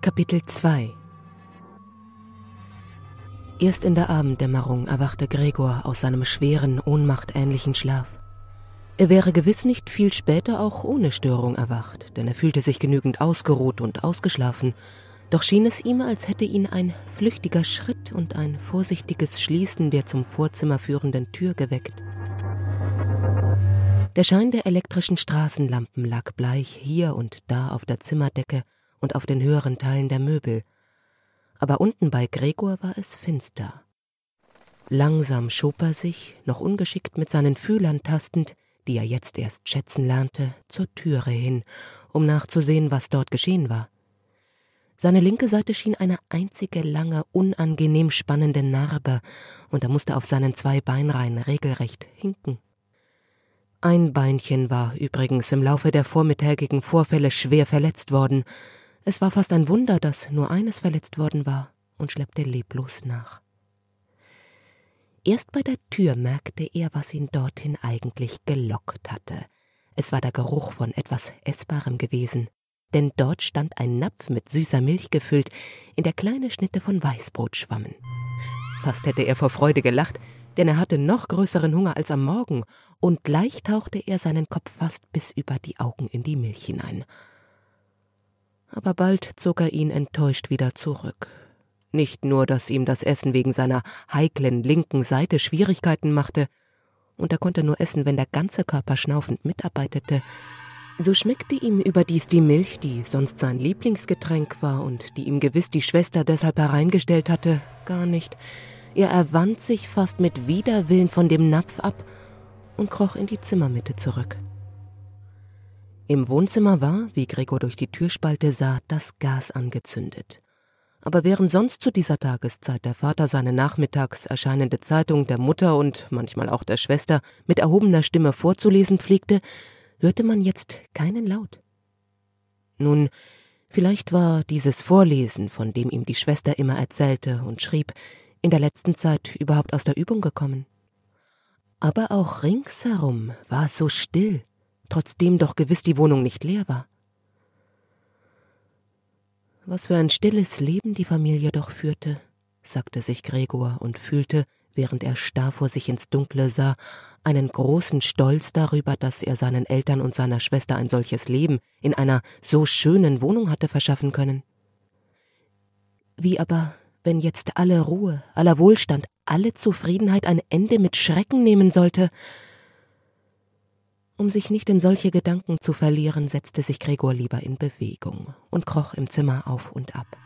Kapitel 2. Erst in der Abenddämmerung erwachte Gregor aus seinem schweren, ohnmachtähnlichen Schlaf. Er wäre gewiss nicht viel später auch ohne Störung erwacht, denn er fühlte sich genügend ausgeruht und ausgeschlafen, doch schien es ihm, als hätte ihn ein flüchtiger Schritt und ein vorsichtiges Schließen der zum Vorzimmer führenden Tür geweckt. Der Schein der elektrischen Straßenlampen lag bleich hier und da auf der Zimmerdecke und auf den höheren Teilen der Möbel. Aber unten bei Gregor war es finster. Langsam schob er sich, noch ungeschickt mit seinen Fühlern tastend, die er jetzt erst schätzen lernte, zur Türe hin, um nachzusehen, was dort geschehen war. Seine linke Seite schien eine einzige lange, unangenehm spannende Narbe, und er musste auf seinen 2 Beinreihen regelrecht hinken. Ein Beinchen war übrigens im Laufe der vormittägigen Vorfälle schwer verletzt worden. Es war fast ein Wunder, dass nur eines verletzt worden war, und schleppte leblos nach. Erst bei der Tür merkte er, was ihn dorthin eigentlich gelockt hatte. Es war der Geruch von etwas Essbarem gewesen, denn dort stand ein Napf mit süßer Milch gefüllt, in der kleine Schnitte von Weißbrot schwammen. Fast hätte er vor Freude gelacht, denn er hatte noch größeren Hunger als am Morgen, und gleich tauchte er seinen Kopf fast bis über die Augen in die Milch hinein. Aber bald zog er ihn enttäuscht wieder zurück. Nicht nur, dass ihm das Essen wegen seiner heiklen linken Seite Schwierigkeiten machte, und er konnte nur essen, wenn der ganze Körper schnaufend mitarbeitete, so schmeckte ihm überdies die Milch, die sonst sein Lieblingsgetränk war und die ihm gewiss die Schwester deshalb hereingestellt hatte, gar nicht. Er erwand sich fast mit Widerwillen von dem Napf ab und kroch in die Zimmermitte zurück. Im Wohnzimmer war, wie Gregor durch die Türspalte sah, das Gas angezündet. Aber während sonst zu dieser Tageszeit der Vater seine nachmittags erscheinende Zeitung der Mutter und manchmal auch der Schwester mit erhobener Stimme vorzulesen pflegte, hörte man jetzt keinen Laut. Nun, vielleicht war dieses Vorlesen, von dem ihm die Schwester immer erzählte und schrieb, in der letzten Zeit überhaupt aus der Übung gekommen. Aber auch ringsherum war es so still, trotzdem doch gewiss die Wohnung nicht leer war. Was für ein stilles Leben die Familie doch führte, sagte sich Gregor und fühlte, während er starr vor sich ins Dunkle sah, einen großen Stolz darüber, dass er seinen Eltern und seiner Schwester ein solches Leben in einer so schönen Wohnung hatte verschaffen können. Wie aber, wenn jetzt alle Ruhe, aller Wohlstand, alle Zufriedenheit ein Ende mit Schrecken nehmen sollte? Um sich nicht in solche Gedanken zu verlieren, setzte sich Gregor lieber in Bewegung und kroch im Zimmer auf und ab.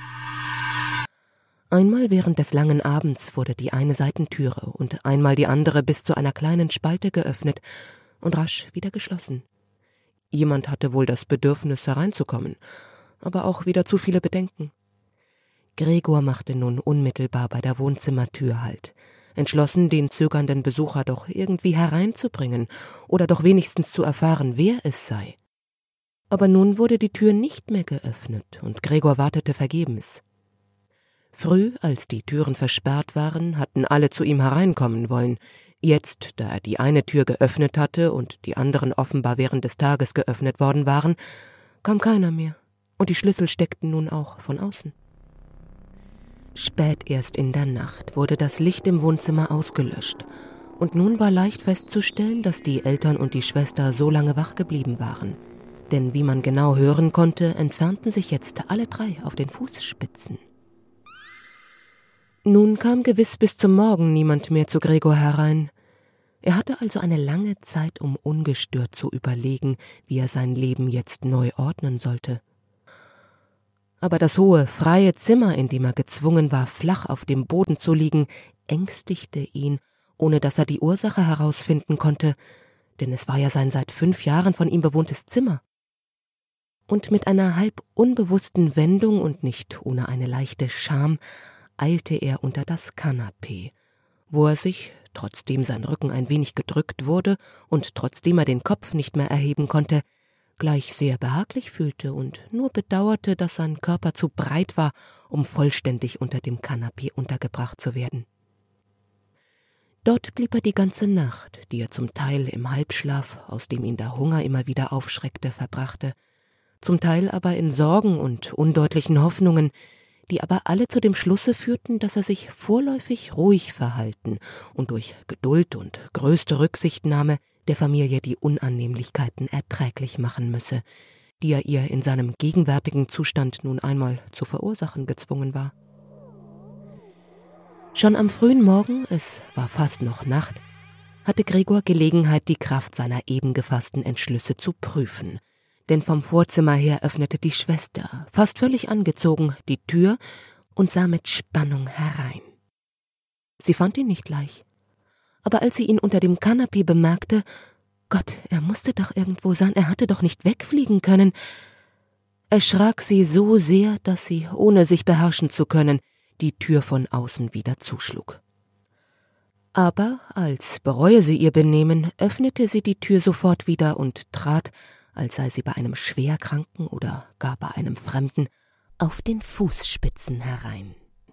Einmal während des langen Abends wurde die eine Seitentüre und einmal die andere bis zu einer kleinen Spalte geöffnet und rasch wieder geschlossen. Jemand hatte wohl das Bedürfnis, hereinzukommen, aber auch wieder zu viele Bedenken. Gregor machte nun unmittelbar bei der Wohnzimmertür Halt, entschlossen, den zögernden Besucher doch irgendwie hereinzubringen oder doch wenigstens zu erfahren, wer es sei. Aber nun wurde die Tür nicht mehr geöffnet und Gregor wartete vergebens. Früh, als die Türen versperrt waren, hatten alle zu ihm hereinkommen wollen. Jetzt, da er die eine Tür geöffnet hatte und die anderen offenbar während des Tages geöffnet worden waren, kam keiner mehr, und die Schlüssel steckten nun auch von außen. Spät erst in der Nacht wurde das Licht im Wohnzimmer ausgelöscht, und nun war leicht festzustellen, dass die Eltern und die Schwester so lange wach geblieben waren. Denn wie man genau hören konnte, entfernten sich jetzt alle 3 auf den Fußspitzen. Nun kam gewiss bis zum Morgen niemand mehr zu Gregor herein. Er hatte also eine lange Zeit, um ungestört zu überlegen, wie er sein Leben jetzt neu ordnen sollte. Aber das hohe, freie Zimmer, in dem er gezwungen war, flach auf dem Boden zu liegen, ängstigte ihn, ohne dass er die Ursache herausfinden konnte, denn es war ja sein seit 5 Jahren von ihm bewohntes Zimmer. Und mit einer halb unbewussten Wendung und nicht ohne eine leichte Scham eilte er unter das Kanapee, wo er sich, trotzdem sein Rücken ein wenig gedrückt wurde und trotzdem er den Kopf nicht mehr erheben konnte, gleich sehr behaglich fühlte und nur bedauerte, dass sein Körper zu breit war, um vollständig unter dem Kanapee untergebracht zu werden. Dort blieb er die ganze Nacht, die er zum Teil im Halbschlaf, aus dem ihn der Hunger immer wieder aufschreckte, verbrachte, zum Teil aber in Sorgen und undeutlichen Hoffnungen, die aber alle zu dem Schlusse führten, dass er sich vorläufig ruhig verhalten und durch Geduld und größte Rücksichtnahme der Familie die Unannehmlichkeiten erträglich machen müsse, die er ihr in seinem gegenwärtigen Zustand nun einmal zu verursachen gezwungen war. Schon am frühen Morgen, es war fast noch Nacht, hatte Gregor Gelegenheit, die Kraft seiner eben gefassten Entschlüsse zu prüfen. Denn vom Vorzimmer her öffnete die Schwester, fast völlig angezogen, die Tür und sah mit Spannung herein. Sie fand ihn nicht gleich, aber als sie ihn unter dem Kanapee bemerkte, Gott, er musste doch irgendwo sein, er hatte doch nicht wegfliegen können, erschrak sie so sehr, dass sie, ohne sich beherrschen zu können, die Tür von außen wieder zuschlug. Aber als bereue sie ihr Benehmen, öffnete sie die Tür sofort wieder und trat, als sei sie bei einem Schwerkranken oder gar bei einem Fremden, auf den Fußspitzen herein.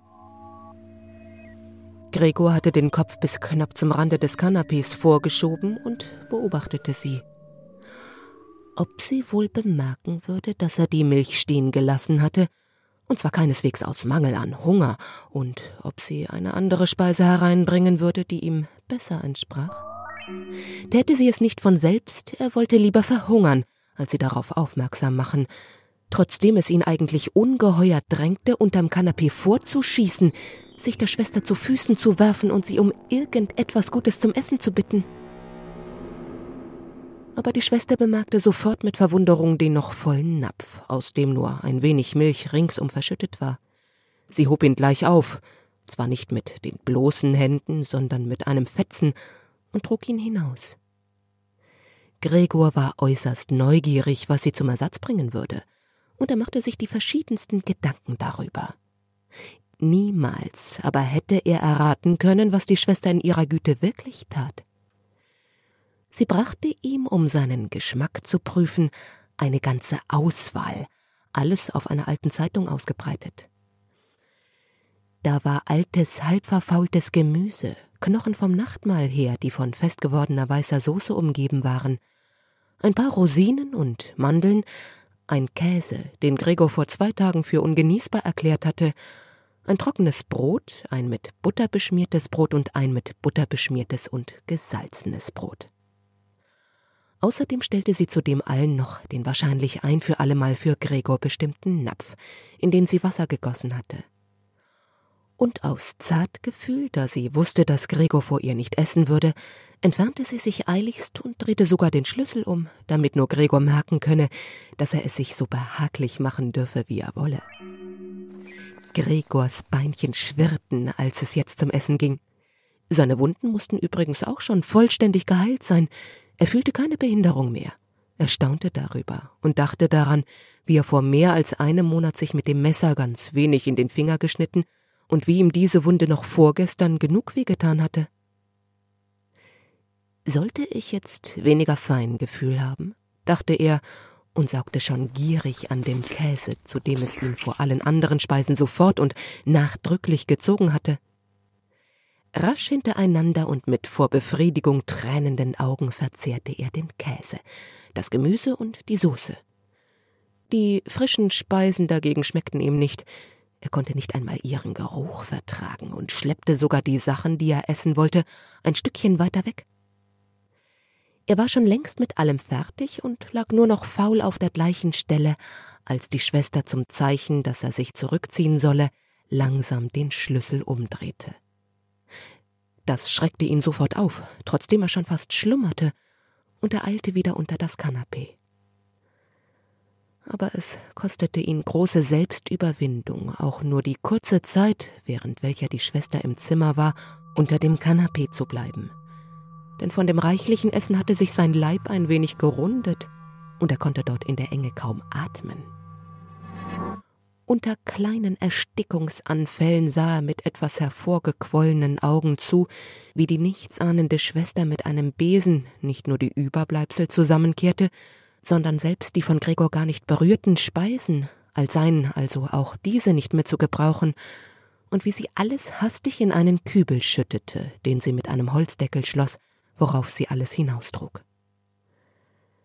Gregor hatte den Kopf bis knapp zum Rande des Kanapees vorgeschoben und beobachtete sie. Ob sie wohl bemerken würde, dass er die Milch stehen gelassen hatte, und zwar keineswegs aus Mangel an Hunger, und ob sie eine andere Speise hereinbringen würde, die ihm besser entsprach? Täte sie es nicht von selbst, er wollte lieber verhungern, als sie darauf aufmerksam machen, trotzdem es ihn eigentlich ungeheuer drängte, unterm Kanapee vorzuschießen, sich der Schwester zu Füßen zu werfen und sie um irgendetwas Gutes zum Essen zu bitten. Aber die Schwester bemerkte sofort mit Verwunderung den noch vollen Napf, aus dem nur ein wenig Milch ringsum verschüttet war. Sie hob ihn gleich auf, zwar nicht mit den bloßen Händen, sondern mit einem Fetzen, und trug ihn hinaus. Gregor war äußerst neugierig, was sie zum Ersatz bringen würde, und er machte sich die verschiedensten Gedanken darüber. Niemals aber hätte er erraten können, was die Schwester in ihrer Güte wirklich tat. Sie brachte ihm, um seinen Geschmack zu prüfen, eine ganze Auswahl, alles auf einer alten Zeitung ausgebreitet. Da war altes, halbverfaultes Gemüse, Knochen vom Nachtmahl her, die von festgewordener weißer Soße umgeben waren, ein paar Rosinen und Mandeln, ein Käse, den Gregor vor 2 Tagen für ungenießbar erklärt hatte, ein trockenes Brot, ein mit Butter beschmiertes Brot und ein mit Butter beschmiertes und gesalzenes Brot. Außerdem stellte sie zudem allen noch den wahrscheinlich ein für allemal für Gregor bestimmten Napf, in den sie Wasser gegossen hatte. Und aus Zartgefühl, da sie wusste, dass Gregor vor ihr nicht essen würde, entfernte sie sich eiligst und drehte sogar den Schlüssel um, damit nur Gregor merken könne, dass er es sich so behaglich machen dürfe, wie er wolle. Gregors Beinchen schwirrten, als es jetzt zum Essen ging. Seine Wunden mussten übrigens auch schon vollständig geheilt sein. Er fühlte keine Behinderung mehr. Er staunte darüber und dachte daran, wie er vor mehr als einem Monat sich mit dem Messer ganz wenig in den Finger geschnitten und wie ihm diese Wunde noch vorgestern genug wehgetan hatte. Sollte ich jetzt weniger Feingefühl haben, dachte er und saugte schon gierig an dem Käse, zu dem es ihn vor allen anderen Speisen sofort und nachdrücklich gezogen hatte. Rasch hintereinander und mit vor Befriedigung tränenden Augen verzehrte er den Käse, das Gemüse und die Soße. Die frischen Speisen dagegen schmeckten ihm nicht. Er konnte nicht einmal ihren Geruch vertragen und schleppte sogar die Sachen, die er essen wollte, ein Stückchen weiter weg. Er war schon längst mit allem fertig und lag nur noch faul auf der gleichen Stelle, als die Schwester zum Zeichen, dass er sich zurückziehen solle, langsam den Schlüssel umdrehte. Das schreckte ihn sofort auf, trotzdem er schon fast schlummerte, und er eilte wieder unter das Kanapee. Aber es kostete ihn große Selbstüberwindung, auch nur die kurze Zeit, während welcher die Schwester im Zimmer war, unter dem Kanapee zu bleiben. Denn von dem reichlichen Essen hatte sich sein Leib ein wenig gerundet, und er konnte dort in der Enge kaum atmen. Unter kleinen Erstickungsanfällen sah er mit etwas hervorgequollenen Augen zu, wie die nichtsahnende Schwester mit einem Besen nicht nur die Überbleibsel zusammenkehrte, sondern selbst die von Gregor gar nicht berührten Speisen, als seien also auch diese nicht mehr zu gebrauchen, und wie sie alles hastig in einen Kübel schüttete, den sie mit einem Holzdeckel schloss, worauf sie alles hinaustrug.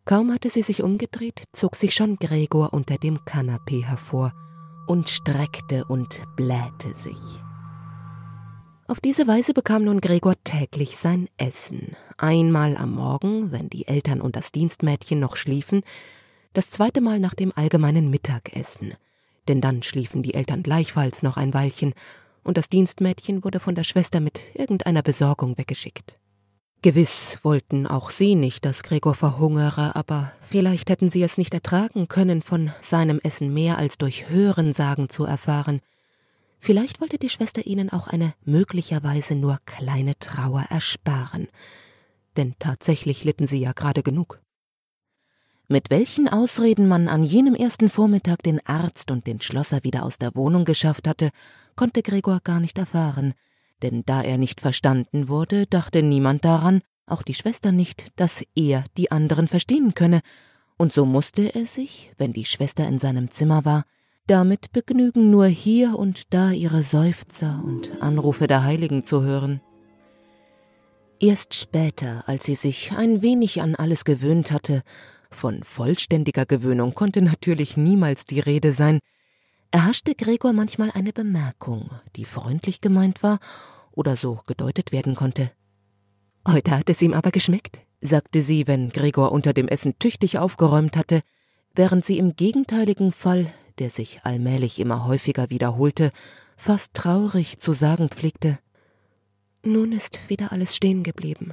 Kaum hatte sie sich umgedreht, zog sich schon Gregor unter dem Kanapee hervor und streckte und blähte sich. Auf diese Weise bekam nun Gregor täglich sein Essen. Einmal am Morgen, wenn die Eltern und das Dienstmädchen noch schliefen, das zweite Mal nach dem allgemeinen Mittagessen. Denn dann schliefen die Eltern gleichfalls noch ein Weilchen und das Dienstmädchen wurde von der Schwester mit irgendeiner Besorgung weggeschickt. Gewiss wollten auch sie nicht, dass Gregor verhungere, aber vielleicht hätten sie es nicht ertragen können, von seinem Essen mehr als durch Hörensagen zu erfahren. Vielleicht wollte die Schwester ihnen auch eine möglicherweise nur kleine Trauer ersparen, denn tatsächlich litten sie ja gerade genug. Mit welchen Ausreden man an jenem ersten Vormittag den Arzt und den Schlosser wieder aus der Wohnung geschafft hatte, konnte Gregor gar nicht erfahren, denn da er nicht verstanden wurde, dachte niemand daran, auch die Schwester nicht, dass er die anderen verstehen könne, und so musste er sich, wenn die Schwester in seinem Zimmer war, damit begnügen, nur hier und da ihre Seufzer und Anrufe der Heiligen zu hören. Erst später, als sie sich ein wenig an alles gewöhnt hatte, von vollständiger Gewöhnung konnte natürlich niemals die Rede sein, erhaschte Gregor manchmal eine Bemerkung, die freundlich gemeint war oder so gedeutet werden konnte. »Heute hat es ihm aber geschmeckt«, sagte sie, wenn Gregor unter dem Essen tüchtig aufgeräumt hatte, während sie im gegenteiligen Fall, der sich allmählich immer häufiger wiederholte, fast traurig zu sagen pflegte: »Nun ist wieder alles stehen geblieben.«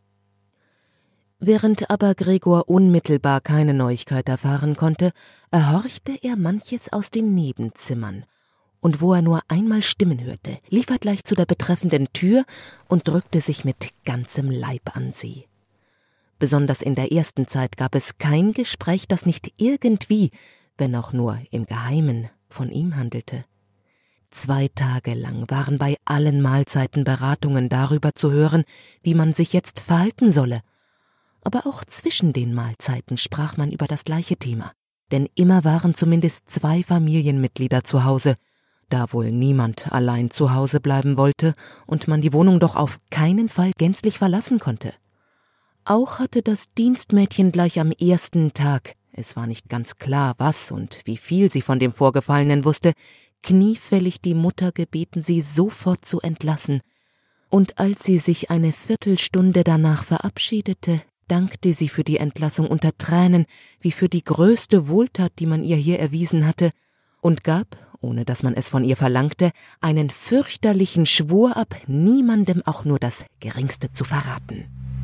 Während aber Gregor unmittelbar keine Neuigkeit erfahren konnte, erhorchte er manches aus den Nebenzimmern, und wo er nur einmal Stimmen hörte, lief er gleich zu der betreffenden Tür und drückte sich mit ganzem Leib an sie. Besonders in der ersten Zeit gab es kein Gespräch, das nicht irgendwie, wenn auch nur im Geheimen, von ihm handelte. 2 Tage lang waren bei allen Mahlzeiten Beratungen darüber zu hören, wie man sich jetzt verhalten solle. Aber auch zwischen den Mahlzeiten sprach man über das gleiche Thema, denn immer waren zumindest 2 Familienmitglieder zu Hause, da wohl niemand allein zu Hause bleiben wollte und man die Wohnung doch auf keinen Fall gänzlich verlassen konnte. Auch hatte das Dienstmädchen gleich am ersten Tag, es war nicht ganz klar, was und wie viel sie von dem Vorgefallenen wusste, kniefällig die Mutter gebeten, sie sofort zu entlassen, und als sie sich eine Viertelstunde danach verabschiedete, dankte sie für die Entlassung unter Tränen wie für die größte Wohltat, die man ihr hier erwiesen hatte, und gab, ohne dass man es von ihr verlangte, einen fürchterlichen Schwur ab, niemandem auch nur das Geringste zu verraten.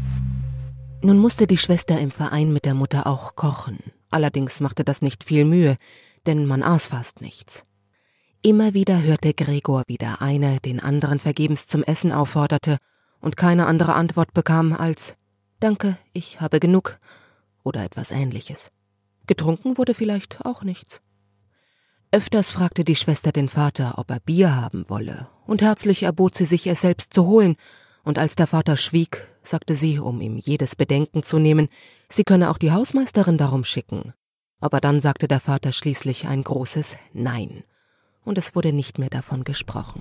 Nun musste die Schwester im Verein mit der Mutter auch kochen. Allerdings machte das nicht viel Mühe, denn man aß fast nichts. Immer wieder hörte Gregor, wie der eine den anderen vergebens zum Essen aufforderte und keine andere Antwort bekam als »Danke, ich habe genug« oder etwas Ähnliches. Getrunken wurde vielleicht auch nichts. Öfters fragte die Schwester den Vater, ob er Bier haben wolle, und herzlich erbot sie sich, es selbst zu holen, und als der Vater schwieg, sagte sie, um ihm jedes Bedenken zu nehmen, sie könne auch die Hausmeisterin darum schicken. Aber dann sagte der Vater schließlich ein großes Nein, und es wurde nicht mehr davon gesprochen.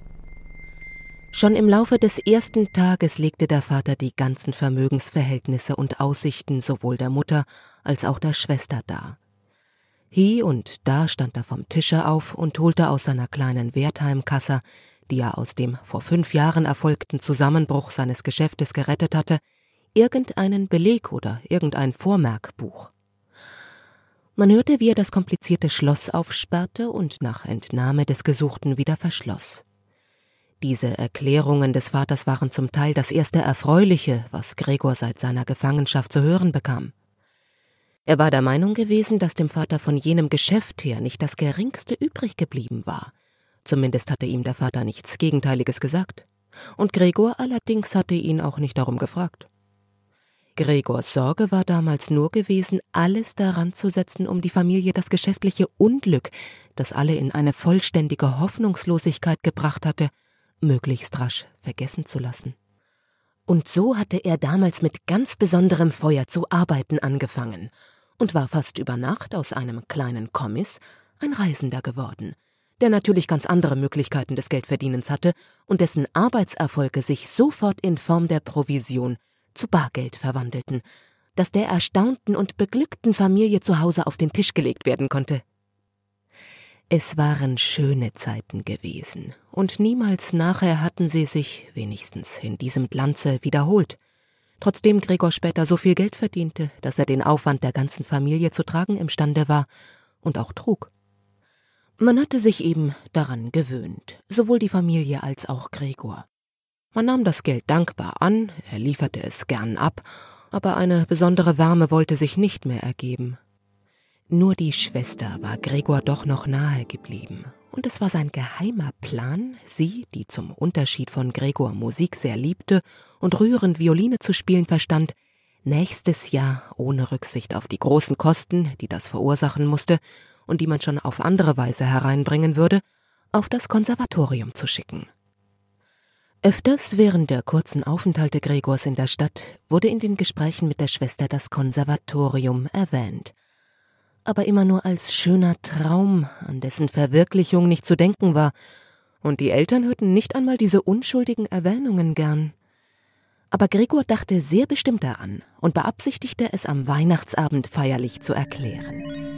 Schon im Laufe des ersten Tages legte der Vater die ganzen Vermögensverhältnisse und Aussichten sowohl der Mutter als auch der Schwester dar. Hie und da stand er vom Tische auf und holte aus seiner kleinen Wertheimkasse, die er aus dem vor 5 Jahren erfolgten Zusammenbruch seines Geschäftes gerettet hatte, irgendeinen Beleg oder irgendein Vormerkbuch. Man hörte, wie er das komplizierte Schloss aufsperrte und nach Entnahme des Gesuchten wieder verschloss. Diese Erklärungen des Vaters waren zum Teil das erste Erfreuliche, was Gregor seit seiner Gefangenschaft zu hören bekam. Er war der Meinung gewesen, dass dem Vater von jenem Geschäft her nicht das Geringste übrig geblieben war. Zumindest hatte ihm der Vater nichts Gegenteiliges gesagt. Und Gregor allerdings hatte ihn auch nicht darum gefragt. Gregors Sorge war damals nur gewesen, alles daran zu setzen, um die Familie das geschäftliche Unglück, das alle in eine vollständige Hoffnungslosigkeit gebracht hatte, möglichst rasch vergessen zu lassen. Und so hatte er damals mit ganz besonderem Feuer zu arbeiten angefangen und war fast über Nacht aus einem kleinen Kommis ein Reisender geworden, der natürlich ganz andere Möglichkeiten des Geldverdienens hatte und dessen Arbeitserfolge sich sofort in Form der Provision zu Bargeld verwandelten, das der erstaunten und beglückten Familie zu Hause auf den Tisch gelegt werden konnte. Es waren schöne Zeiten gewesen, und niemals nachher hatten sie sich, wenigstens in diesem Glanze, wiederholt, trotzdem Gregor später so viel Geld verdiente, dass er den Aufwand der ganzen Familie zu tragen imstande war und auch trug. Man hatte sich eben daran gewöhnt, sowohl die Familie als auch Gregor. Man nahm das Geld dankbar an, er lieferte es gern ab, aber eine besondere Wärme wollte sich nicht mehr ergeben. Nur die Schwester war Gregor doch noch nahe geblieben, und es war sein geheimer Plan, sie, die zum Unterschied von Gregor Musik sehr liebte und rührend Violine zu spielen verstand, nächstes Jahr ohne Rücksicht auf die großen Kosten, die das verursachen musste und die man schon auf andere Weise hereinbringen würde, auf das Konservatorium zu schicken. Öfters während der kurzen Aufenthalte Gregors in der Stadt wurde in den Gesprächen mit der Schwester das Konservatorium erwähnt, aber immer nur als schöner Traum, an dessen Verwirklichung nicht zu denken war, und die Eltern hörten nicht einmal diese unschuldigen Erwähnungen gern. Aber Gregor dachte sehr bestimmt daran und beabsichtigte es am Weihnachtsabend feierlich zu erklären.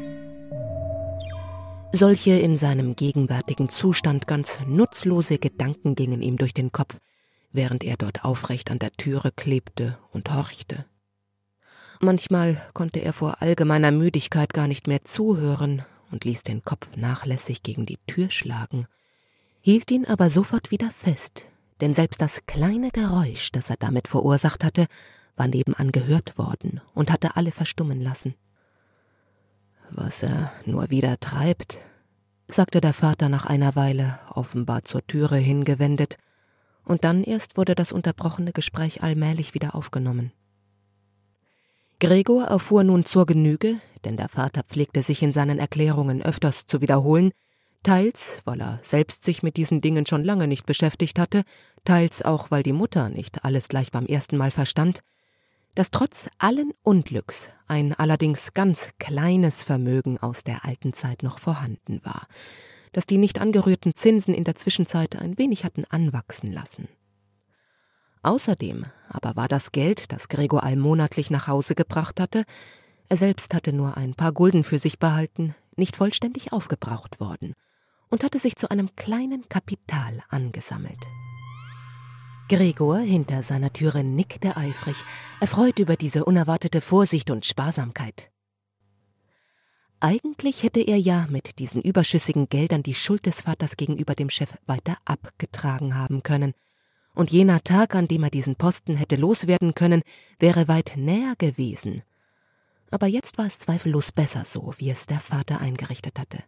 Solche in seinem gegenwärtigen Zustand ganz nutzlose Gedanken gingen ihm durch den Kopf, während er dort aufrecht an der Türe klebte und horchte. Manchmal konnte er vor allgemeiner Müdigkeit gar nicht mehr zuhören und ließ den Kopf nachlässig gegen die Tür schlagen, hielt ihn aber sofort wieder fest, denn selbst das kleine Geräusch, das er damit verursacht hatte, war nebenan gehört worden und hatte alle verstummen lassen. »Was er nur wieder treibt«, sagte der Vater nach einer Weile, offenbar zur Türe hingewendet, und dann erst wurde das unterbrochene Gespräch allmählich wieder aufgenommen. Gregor erfuhr nun zur Genüge, denn der Vater pflegte sich in seinen Erklärungen öfters zu wiederholen, teils, weil er selbst sich mit diesen Dingen schon lange nicht beschäftigt hatte, teils auch, weil die Mutter nicht alles gleich beim ersten Mal verstand, dass trotz allen Unglücks ein allerdings ganz kleines Vermögen aus der alten Zeit noch vorhanden war, dass die nicht angerührten Zinsen in der Zwischenzeit ein wenig hatten anwachsen lassen. Außerdem aber war das Geld, das Gregor allmonatlich nach Hause gebracht hatte, er selbst hatte nur ein paar Gulden für sich behalten, nicht vollständig aufgebraucht worden und hatte sich zu einem kleinen Kapital angesammelt. Gregor hinter seiner Türe nickte eifrig, erfreut über diese unerwartete Vorsicht und Sparsamkeit. Eigentlich hätte er ja mit diesen überschüssigen Geldern die Schuld des Vaters gegenüber dem Chef weiter abgetragen haben können, und jener Tag, an dem er diesen Posten hätte loswerden können, wäre weit näher gewesen. Aber jetzt war es zweifellos besser so, wie es der Vater eingerichtet hatte.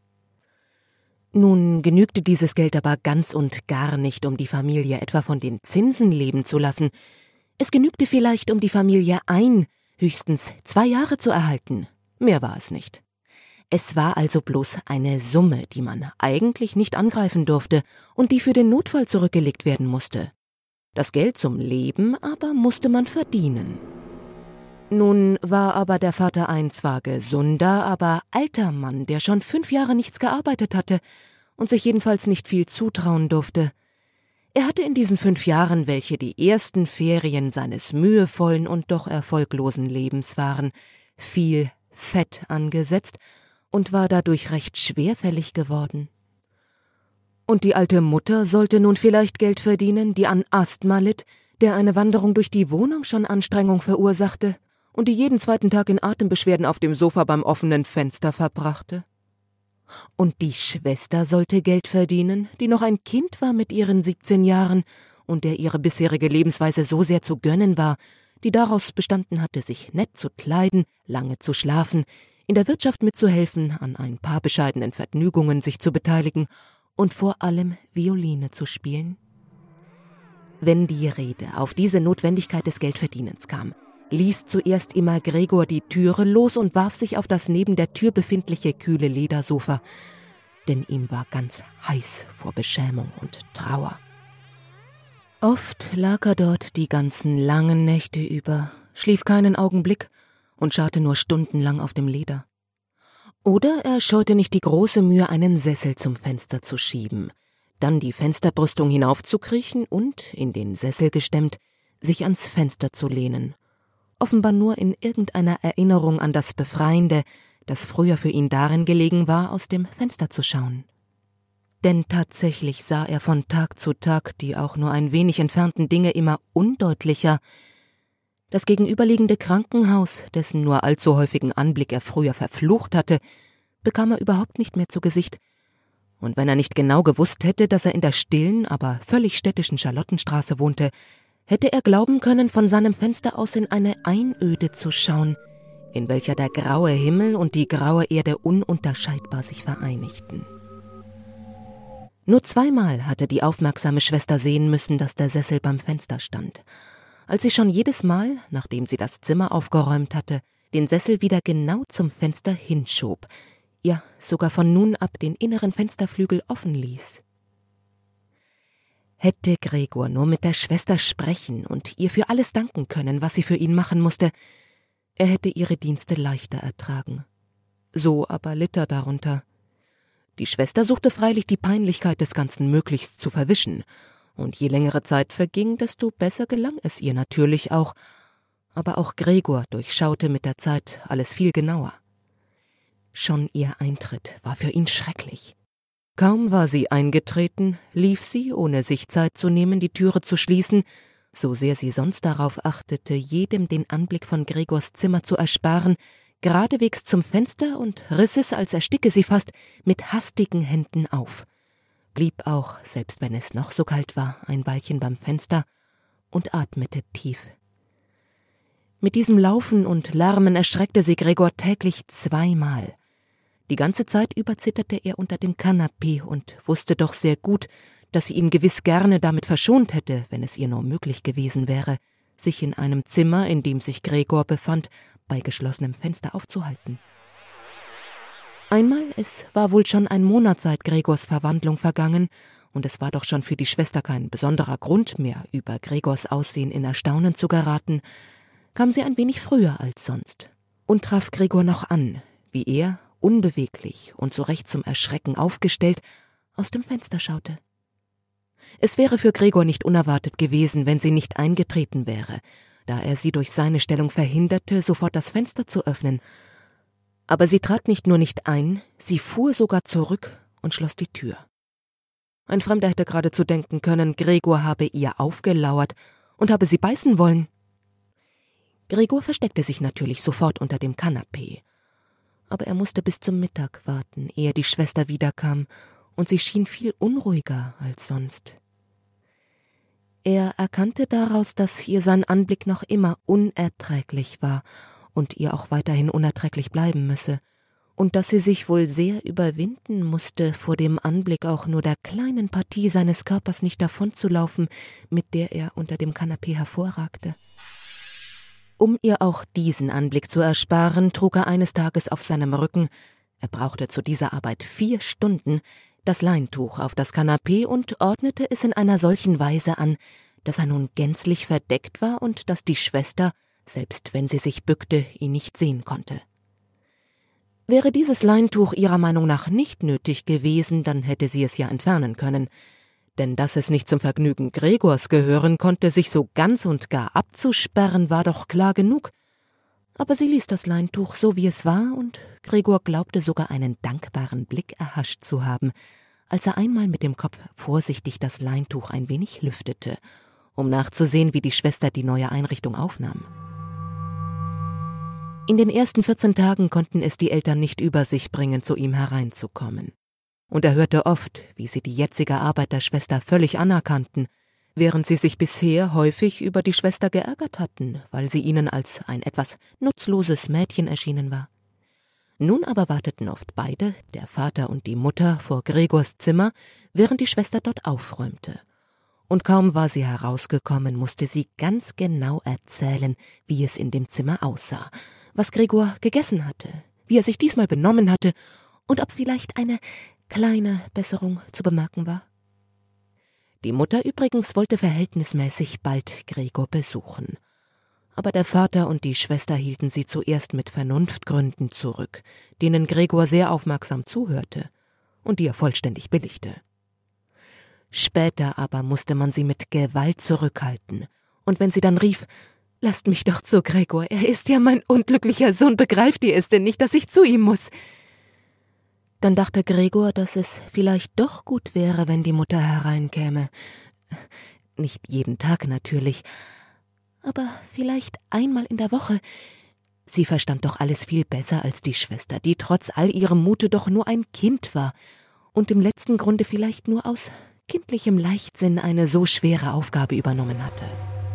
Nun genügte dieses Geld aber ganz und gar nicht, um die Familie etwa von den Zinsen leben zu lassen. Es genügte vielleicht, um die Familie höchstens 2 Jahre zu erhalten. Mehr war es nicht. Es war also bloß eine Summe, die man eigentlich nicht angreifen durfte und die für den Notfall zurückgelegt werden musste. Das Geld zum Leben aber musste man verdienen. Nun war aber der Vater ein zwar gesunder, aber alter Mann, der schon 5 Jahre nichts gearbeitet hatte und sich jedenfalls nicht viel zutrauen durfte. Er hatte in diesen 5 Jahren, welche die ersten Ferien seines mühevollen und doch erfolglosen Lebens waren, viel Fett angesetzt und war dadurch recht schwerfällig geworden. Und die alte Mutter sollte nun vielleicht Geld verdienen, die an Asthma litt, der eine Wanderung durch die Wohnung schon Anstrengung verursachte und die jeden 2. Tag in Atembeschwerden auf dem Sofa beim offenen Fenster verbrachte. Und die Schwester sollte Geld verdienen, die noch ein Kind war mit ihren 17 Jahren und der ihre bisherige Lebensweise so sehr zu gönnen war, die daraus bestanden hatte, sich nett zu kleiden, lange zu schlafen, in der Wirtschaft mitzuhelfen, an ein paar bescheidenen Vergnügungen sich zu beteiligen und vor allem Violine zu spielen. Wenn die Rede auf diese Notwendigkeit des Geldverdienens kam, ließ zuerst immer Gregor die Türe los und warf sich auf das neben der Tür befindliche kühle Ledersofa, denn ihm war ganz heiß vor Beschämung und Trauer. Oft lag er dort die ganzen langen Nächte über, schlief keinen Augenblick und scharrte nur stundenlang auf dem Leder. Oder er scheute nicht die große Mühe, einen Sessel zum Fenster zu schieben, dann die Fensterbrüstung hinaufzukriechen und, in den Sessel gestemmt, sich ans Fenster zu lehnen offenbar nur in irgendeiner Erinnerung an das Befreiende, das früher für ihn darin gelegen war, aus dem Fenster zu schauen. Denn tatsächlich sah er von Tag zu Tag die auch nur ein wenig entfernten Dinge immer undeutlicher. Das gegenüberliegende Krankenhaus, dessen nur allzu häufigen Anblick er früher verflucht hatte, bekam er überhaupt nicht mehr zu Gesicht. Und wenn er nicht genau gewusst hätte, dass er in der stillen, aber völlig städtischen Charlottenstraße wohnte, hätte er glauben können, von seinem Fenster aus in eine Einöde zu schauen, in welcher der graue Himmel und die graue Erde ununterscheidbar sich vereinigten. Nur zweimal hatte die aufmerksame Schwester sehen müssen, dass der Sessel beim Fenster stand. Als sie schon jedes Mal, nachdem sie das Zimmer aufgeräumt hatte, den Sessel wieder genau zum Fenster hinschob, ja sogar von nun ab den inneren Fensterflügel offen ließ. Hätte Gregor nur mit der Schwester sprechen und ihr für alles danken können, was sie für ihn machen musste, er hätte ihre Dienste leichter ertragen. So aber litt er darunter. Die Schwester suchte freilich die Peinlichkeit des Ganzen möglichst zu verwischen, und je längere Zeit verging, desto besser gelang es ihr natürlich auch, aber auch Gregor durchschaute mit der Zeit alles viel genauer. Schon ihr Eintritt war für ihn schrecklich. Kaum war sie eingetreten, lief sie, ohne sich Zeit zu nehmen, die Türe zu schließen, so sehr sie sonst darauf achtete, jedem den Anblick von Gregors Zimmer zu ersparen, geradewegs zum Fenster und riss es, als ersticke sie fast, mit hastigen Händen auf, blieb auch, selbst wenn es noch so kalt war, ein Weilchen beim Fenster und atmete tief. Mit diesem Laufen und Lärmen erschreckte sie Gregor täglich zweimal. Die ganze Zeit über zitterte er unter dem Kanapee und wusste doch sehr gut, dass sie ihn gewiss gerne damit verschont hätte, wenn es ihr nur möglich gewesen wäre, sich in einem Zimmer, in dem sich Gregor befand, bei geschlossenem Fenster aufzuhalten. Einmal, es war wohl schon ein Monat seit Gregors Verwandlung vergangen, und es war doch schon für die Schwester kein besonderer Grund mehr, über Gregors Aussehen in Erstaunen zu geraten, kam sie ein wenig früher als sonst und traf Gregor noch an, wie er, unbeweglich und so recht zum Erschrecken aufgestellt, aus dem Fenster schaute. Es wäre für Gregor nicht unerwartet gewesen, wenn sie nicht eingetreten wäre, da er sie durch seine Stellung verhinderte, sofort das Fenster zu öffnen. Aber sie trat nicht nur nicht ein, sie fuhr sogar zurück und schloss die Tür. Ein Fremder hätte geradezu denken können, Gregor habe ihr aufgelauert und habe sie beißen wollen. Gregor versteckte sich natürlich sofort unter dem Kanapee. Aber er musste bis zum Mittag warten, ehe die Schwester wiederkam, und sie schien viel unruhiger als sonst. Er erkannte daraus, dass ihr sein Anblick noch immer unerträglich war und ihr auch weiterhin unerträglich bleiben müsse, und dass sie sich wohl sehr überwinden musste, vor dem Anblick auch nur der kleinen Partie seines Körpers nicht davonzulaufen, mit der er unter dem Kanapee hervorragte. Um ihr auch diesen Anblick zu ersparen, trug er eines Tages auf seinem Rücken, er brauchte zu dieser Arbeit 4 Stunden, das Leintuch auf das Kanapee und ordnete es in einer solchen Weise an, dass er nun gänzlich verdeckt war und dass die Schwester, selbst wenn sie sich bückte, ihn nicht sehen konnte. Wäre dieses Leintuch ihrer Meinung nach nicht nötig gewesen, dann hätte sie es ja entfernen können, denn dass es nicht zum Vergnügen Gregors gehören konnte, sich so ganz und gar abzusperren, war doch klar genug. Aber sie ließ das Leintuch so, wie es war, und Gregor glaubte sogar einen dankbaren Blick erhascht zu haben, als er einmal mit dem Kopf vorsichtig das Leintuch ein wenig lüftete, um nachzusehen, wie die Schwester die neue Einrichtung aufnahm. In den ersten 14 Tagen konnten es die Eltern nicht über sich bringen, zu ihm hereinzukommen. Und er hörte oft, wie sie die jetzige Arbeit der Schwester völlig anerkannten, während sie sich bisher häufig über die Schwester geärgert hatten, weil sie ihnen als ein etwas nutzloses Mädchen erschienen war. Nun aber warteten oft beide, der Vater und die Mutter, vor Gregors Zimmer, während die Schwester dort aufräumte. Und kaum war sie herausgekommen, musste sie ganz genau erzählen, wie es in dem Zimmer aussah, was Gregor gegessen hatte, wie er sich diesmal benommen hatte und ob vielleicht eine kleine Besserung zu bemerken war. Die Mutter übrigens wollte verhältnismäßig bald Gregor besuchen. Aber der Vater und die Schwester hielten sie zuerst mit Vernunftgründen zurück, denen Gregor sehr aufmerksam zuhörte und die er vollständig billigte. Später aber musste man sie mit Gewalt zurückhalten, und wenn sie dann rief, »Lasst mich doch zu Gregor, er ist ja mein unglücklicher Sohn, begreift ihr es denn nicht, dass ich zu ihm muss?« Dann dachte Gregor, dass es vielleicht doch gut wäre, wenn die Mutter hereinkäme. Nicht jeden Tag natürlich, aber vielleicht einmal in der Woche. Sie verstand doch alles viel besser als die Schwester, die trotz all ihrem Mute doch nur ein Kind war und im letzten Grunde vielleicht nur aus kindlichem Leichtsinn eine so schwere Aufgabe übernommen hatte.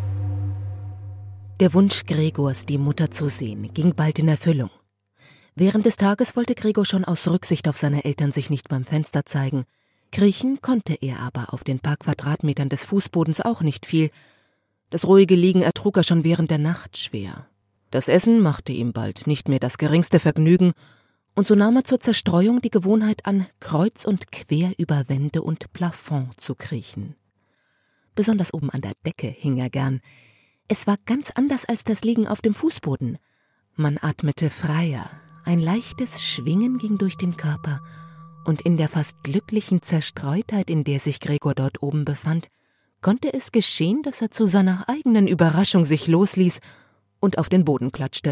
Der Wunsch Gregors, die Mutter zu sehen, ging bald in Erfüllung. Während des Tages wollte Gregor schon aus Rücksicht auf seine Eltern sich nicht beim Fenster zeigen. Kriechen konnte er aber auf den paar Quadratmetern des Fußbodens auch nicht viel. Das ruhige Liegen ertrug er schon während der Nacht schwer. Das Essen machte ihm bald nicht mehr das geringste Vergnügen, und so nahm er zur Zerstreuung die Gewohnheit an, kreuz und quer über Wände und Plafond zu kriechen. Besonders oben an der Decke hing er gern. Es war ganz anders als das Liegen auf dem Fußboden. Man atmete freier, ein leichtes Schwingen ging durch den Körper, und in der fast glücklichen Zerstreutheit, in der sich Gregor dort oben befand, konnte es geschehen, dass er zu seiner eigenen Überraschung sich losließ und auf den Boden klatschte.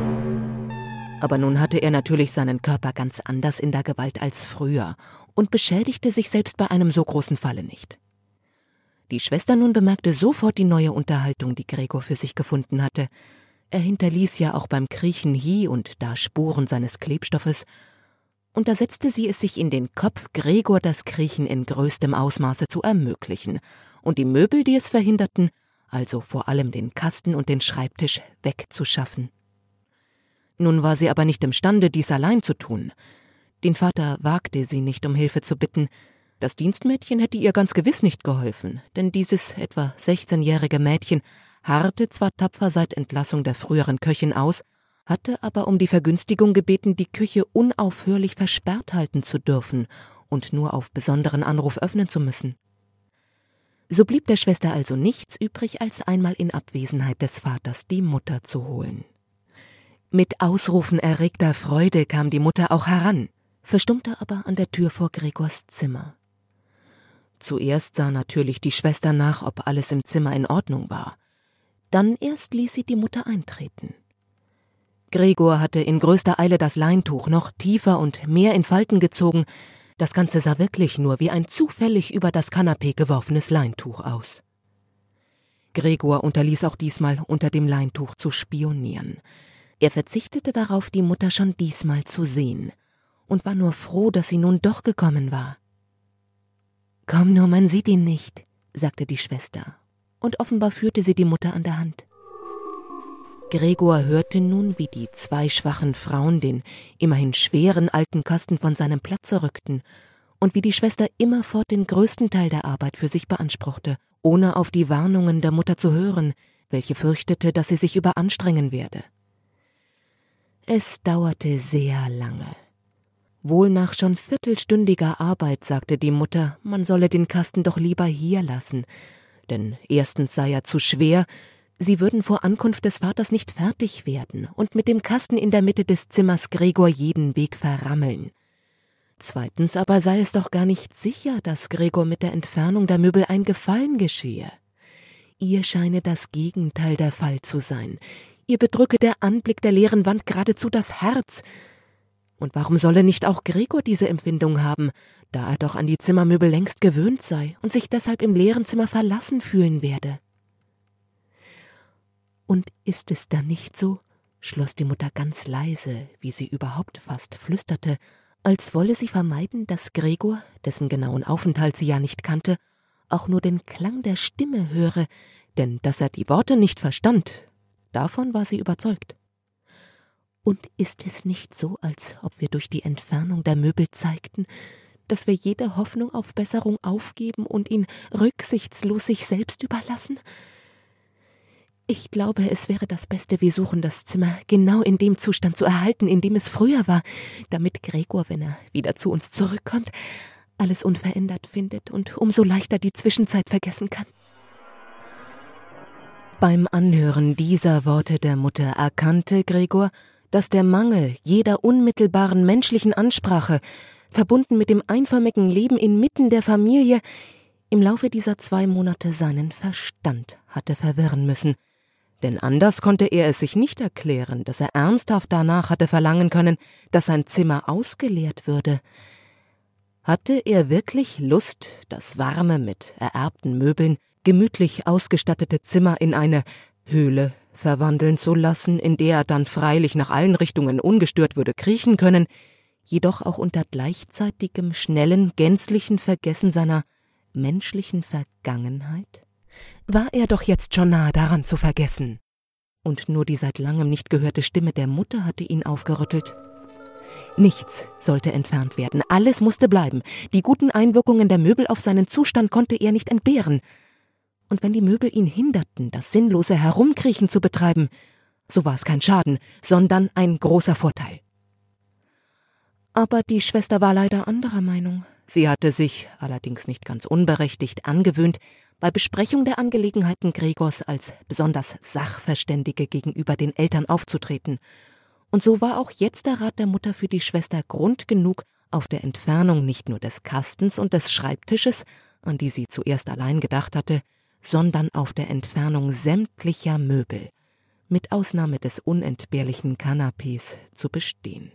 Aber nun hatte er natürlich seinen Körper ganz anders in der Gewalt als früher und beschädigte sich selbst bei einem so großen Falle nicht. Die Schwester nun bemerkte sofort die neue Unterhaltung, die Gregor für sich gefunden hatte. Er hinterließ ja auch beim Kriechen hie und da Spuren seines Klebstoffes, und da setzte sie es sich in den Kopf, Gregor das Kriechen in größtem Ausmaße zu ermöglichen und die Möbel, die es verhinderten, also vor allem den Kasten und den Schreibtisch, wegzuschaffen. Nun war sie aber nicht imstande, dies allein zu tun. Den Vater wagte sie nicht, um Hilfe zu bitten. Das Dienstmädchen hätte ihr ganz gewiss nicht geholfen, denn dieses etwa 16-jährige Mädchen harrte zwar tapfer seit Entlassung der früheren Köchin aus, hatte aber um die Vergünstigung gebeten, die Küche unaufhörlich versperrt halten zu dürfen und nur auf besonderen Anruf öffnen zu müssen. So blieb der Schwester also nichts übrig, als einmal in Abwesenheit des Vaters die Mutter zu holen. Mit Ausrufen erregter Freude kam die Mutter auch heran, verstummte aber an der Tür vor Gregors Zimmer. Zuerst sah natürlich die Schwester nach, ob alles im Zimmer in Ordnung war. Dann erst ließ sie die Mutter eintreten. Gregor hatte in größter Eile das Leintuch noch tiefer und mehr in Falten gezogen. Das Ganze sah wirklich nur wie ein zufällig über das Kanapee geworfenes Leintuch aus. Gregor unterließ auch diesmal, unter dem Leintuch zu spionieren. Er verzichtete darauf, die Mutter schon diesmal zu sehen, und war nur froh, dass sie nun doch gekommen war. »Komm nur, man sieht ihn nicht«, sagte die Schwester, und offenbar führte sie die Mutter an der Hand. Gregor hörte nun, wie die zwei schwachen Frauen den immerhin schweren alten Kasten von seinem Platze rückten und wie die Schwester immerfort den größten Teil der Arbeit für sich beanspruchte, ohne auf die Warnungen der Mutter zu hören, welche fürchtete, dass sie sich überanstrengen werde. Es dauerte sehr lange. Wohl nach schon viertelstündiger Arbeit sagte die Mutter, man solle den Kasten doch lieber hier lassen, denn erstens sei er zu schwer, sie würden vor Ankunft des Vaters nicht fertig werden und mit dem Kasten in der Mitte des Zimmers Gregor jeden Weg verrammeln. Zweitens aber sei es doch gar nicht sicher, dass Gregor mit der Entfernung der Möbel ein Gefallen geschehe. Ihr scheine das Gegenteil der Fall zu sein. Ihr bedrücke der Anblick der leeren Wand geradezu das Herz. Und warum solle nicht auch Gregor diese Empfindung haben, da er doch an die Zimmermöbel längst gewöhnt sei und sich deshalb im leeren Zimmer verlassen fühlen werde? Und ist es da nicht so, schloss die Mutter ganz leise, wie sie überhaupt fast flüsterte, als wolle sie vermeiden, dass Gregor, dessen genauen Aufenthalt sie ja nicht kannte, auch nur den Klang der Stimme höre, denn dass er die Worte nicht verstand, davon war sie überzeugt. Und ist es nicht so, als ob wir durch die Entfernung der Möbel zeigten, dass wir jede Hoffnung auf Besserung aufgeben und ihn rücksichtslos sich selbst überlassen? Ich glaube, es wäre das Beste, wir suchen das Zimmer genau in dem Zustand zu erhalten, in dem es früher war, damit Gregor, wenn er wieder zu uns zurückkommt, alles unverändert findet und umso leichter die Zwischenzeit vergessen kann. Beim Anhören dieser Worte der Mutter erkannte Gregor, dass der Mangel jeder unmittelbaren menschlichen Ansprache, verbunden mit dem einförmigen Leben inmitten der Familie, im Laufe dieser 2 Monate seinen Verstand hatte verwirren müssen, Denn anders konnte er es sich nicht erklären, dass er ernsthaft danach hatte verlangen können, dass sein Zimmer ausgeleert würde. Hatte er wirklich Lust, das warme, mit ererbten Möbeln, gemütlich ausgestattete Zimmer in eine Höhle verwandeln zu lassen, in der er dann freilich nach allen Richtungen ungestört würde kriechen können, jedoch auch unter gleichzeitigem, schnellen, gänzlichen Vergessen seiner menschlichen Vergangenheit? War er doch jetzt schon nahe daran zu vergessen. Und nur die seit langem nicht gehörte Stimme der Mutter hatte ihn aufgerüttelt. Nichts sollte entfernt werden, alles musste bleiben. Die guten Einwirkungen der Möbel auf seinen Zustand konnte er nicht entbehren. Und wenn die Möbel ihn hinderten, das sinnlose Herumkriechen zu betreiben, so war es kein Schaden, sondern ein großer Vorteil. Aber die Schwester war leider anderer Meinung. Sie hatte sich, allerdings nicht ganz unberechtigt, angewöhnt, bei Besprechung der Angelegenheiten Gregors als besonders Sachverständige gegenüber den Eltern aufzutreten. Und so war auch jetzt der Rat der Mutter für die Schwester Grund genug, auf der Entfernung nicht nur des Kastens und des Schreibtisches, an die sie zuerst allein gedacht hatte, sondern auf der Entfernung sämtlicher Möbel, mit Ausnahme des unentbehrlichen Kanapes, zu bestehen.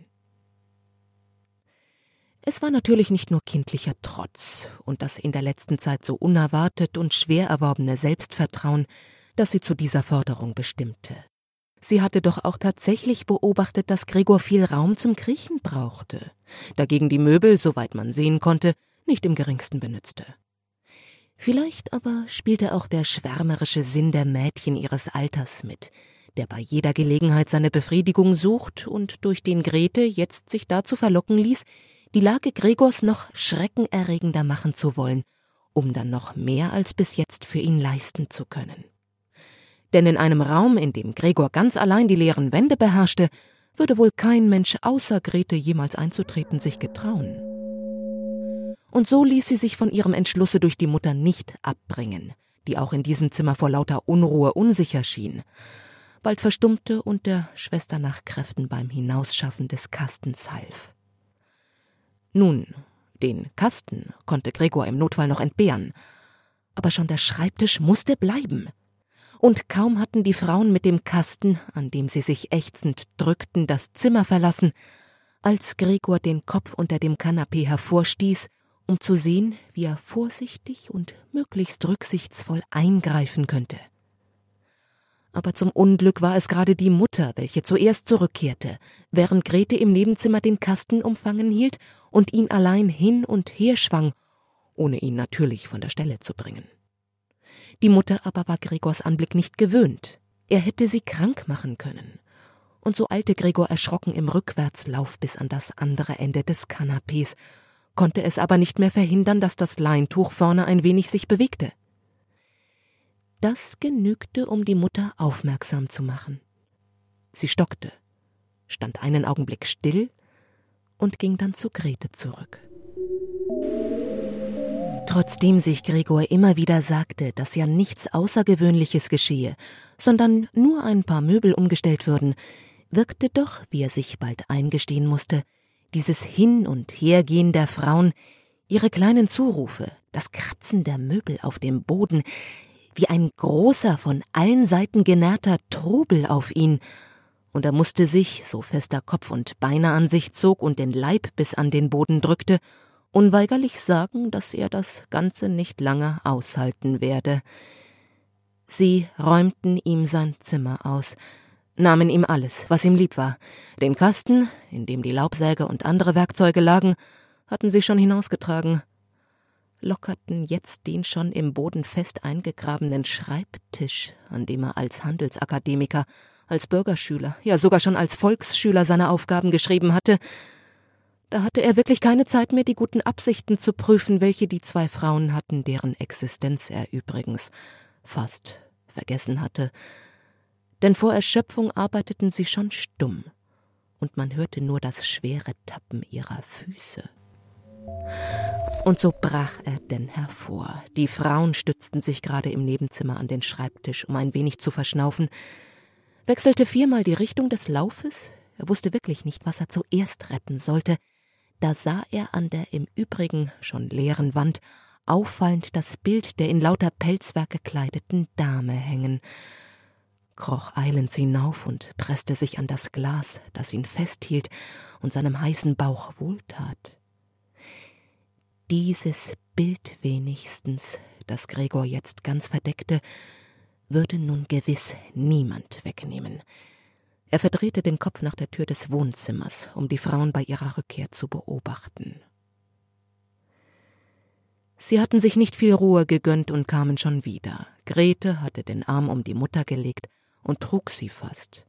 Es war natürlich nicht nur kindlicher Trotz und das in der letzten Zeit so unerwartet und schwer erworbene Selbstvertrauen, das sie zu dieser Forderung bestimmte. Sie hatte doch auch tatsächlich beobachtet, dass Gregor viel Raum zum Kriechen brauchte, dagegen die Möbel, soweit man sehen konnte, nicht im geringsten benützte. Vielleicht aber spielte auch der schwärmerische Sinn der Mädchen ihres Alters mit, der bei jeder Gelegenheit seine Befriedigung sucht und durch den Grete jetzt sich dazu verlocken ließ, die Lage Gregors noch schreckenerregender machen zu wollen, um dann noch mehr als bis jetzt für ihn leisten zu können. Denn in einem Raum, in dem Gregor ganz allein die leeren Wände beherrschte, würde wohl kein Mensch außer Grete jemals einzutreten sich getrauen. Und so ließ sie sich von ihrem Entschlusse durch die Mutter nicht abbringen, die auch in diesem Zimmer vor lauter Unruhe unsicher schien, bald verstummte und der Schwester nach Kräften beim Hinausschaffen des Kastens half. Nun, den Kasten konnte Gregor im Notfall noch entbehren, aber schon der Schreibtisch musste bleiben. Und kaum hatten die Frauen mit dem Kasten, an dem sie sich ächzend drückten, das Zimmer verlassen, als Gregor den Kopf unter dem Kanapee hervorstieß, um zu sehen, wie er vorsichtig und möglichst rücksichtsvoll eingreifen könnte. Aber zum Unglück war es gerade die Mutter, welche zuerst zurückkehrte, während Grete im Nebenzimmer den Kasten umfangen hielt und ihn allein hin und her schwang, ohne ihn natürlich von der Stelle zu bringen. Die Mutter aber war Gregors Anblick nicht gewöhnt. Er hätte sie krank machen können. Und so eilte Gregor erschrocken im Rückwärtslauf bis an das andere Ende des Kanapes, konnte es aber nicht mehr verhindern, dass das Leintuch vorne ein wenig sich bewegte. Das genügte, um die Mutter aufmerksam zu machen. Sie stockte, stand einen Augenblick still und ging dann zu Grete zurück. Trotzdem sich Gregor immer wieder sagte, dass ja nichts Außergewöhnliches geschehe, sondern nur ein paar Möbel umgestellt würden, wirkte doch, wie er sich bald eingestehen musste, dieses Hin- und Hergehen der Frauen, ihre kleinen Zurufe, das Kratzen der Möbel auf dem Boden, wie ein großer, von allen Seiten genährter Trubel auf ihn, und er musste sich, so fest er Kopf und Beine an sich zog und den Leib bis an den Boden drückte, unweigerlich sagen, dass er das Ganze nicht lange aushalten werde. Sie räumten ihm sein Zimmer aus, nahmen ihm alles, was ihm lieb war. Den Kasten, in dem die Laubsäge und andere Werkzeuge lagen, hatten sie schon hinausgetragen, lockerten jetzt den schon im Boden fest eingegrabenen Schreibtisch, an dem er als Handelsakademiker, als Bürgerschüler, ja sogar schon als Volksschüler seine Aufgaben geschrieben hatte. Da hatte er wirklich keine Zeit mehr, die guten Absichten zu prüfen, welche die zwei Frauen hatten, deren Existenz er übrigens fast vergessen hatte. Denn vor Erschöpfung arbeiteten sie schon stumm, und man hörte nur das schwere Tappen ihrer Füße. Und so brach er denn hervor. Die Frauen stützten sich gerade im Nebenzimmer an den Schreibtisch, um ein wenig zu verschnaufen, wechselte viermal die Richtung des Laufes, er wusste wirklich nicht, was er zuerst retten sollte, da sah er an der im Übrigen schon leeren Wand auffallend das Bild der in lauter Pelzwerk gekleideten Dame hängen. kroch eilends hinauf und presste sich an das Glas, das ihn festhielt und seinem heißen Bauch wohltat. Dieses Bild wenigstens, das Gregor jetzt ganz verdeckte, würde nun gewiss niemand wegnehmen. Er verdrehte den Kopf nach der Tür des Wohnzimmers, um die Frauen bei ihrer Rückkehr zu beobachten. Sie hatten sich nicht viel Ruhe gegönnt und kamen schon wieder. Grete hatte den Arm um die Mutter gelegt und trug sie fast.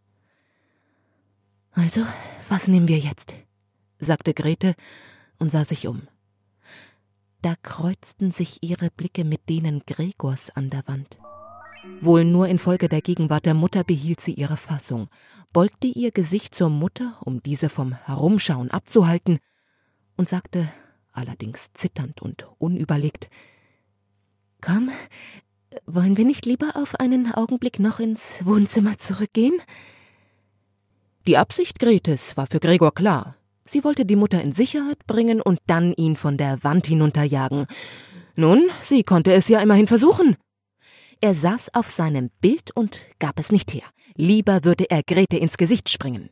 »Also, was nehmen wir jetzt?« sagte Grete und sah sich um. Da kreuzten sich ihre Blicke mit denen Gregors an der Wand. Wohl nur infolge der Gegenwart der Mutter behielt sie ihre Fassung, beugte ihr Gesicht zur Mutter, um diese vom Herumschauen abzuhalten, und sagte, allerdings zitternd und unüberlegt: »Komm, wollen wir nicht lieber auf einen Augenblick noch ins Wohnzimmer zurückgehen?« Die Absicht Gretes war für Gregor klar. Sie wollte die Mutter in Sicherheit bringen und dann ihn von der Wand hinunterjagen. Nun, sie konnte es ja immerhin versuchen. Er saß auf seinem Bild und gab es nicht her. Lieber würde er Grete ins Gesicht springen.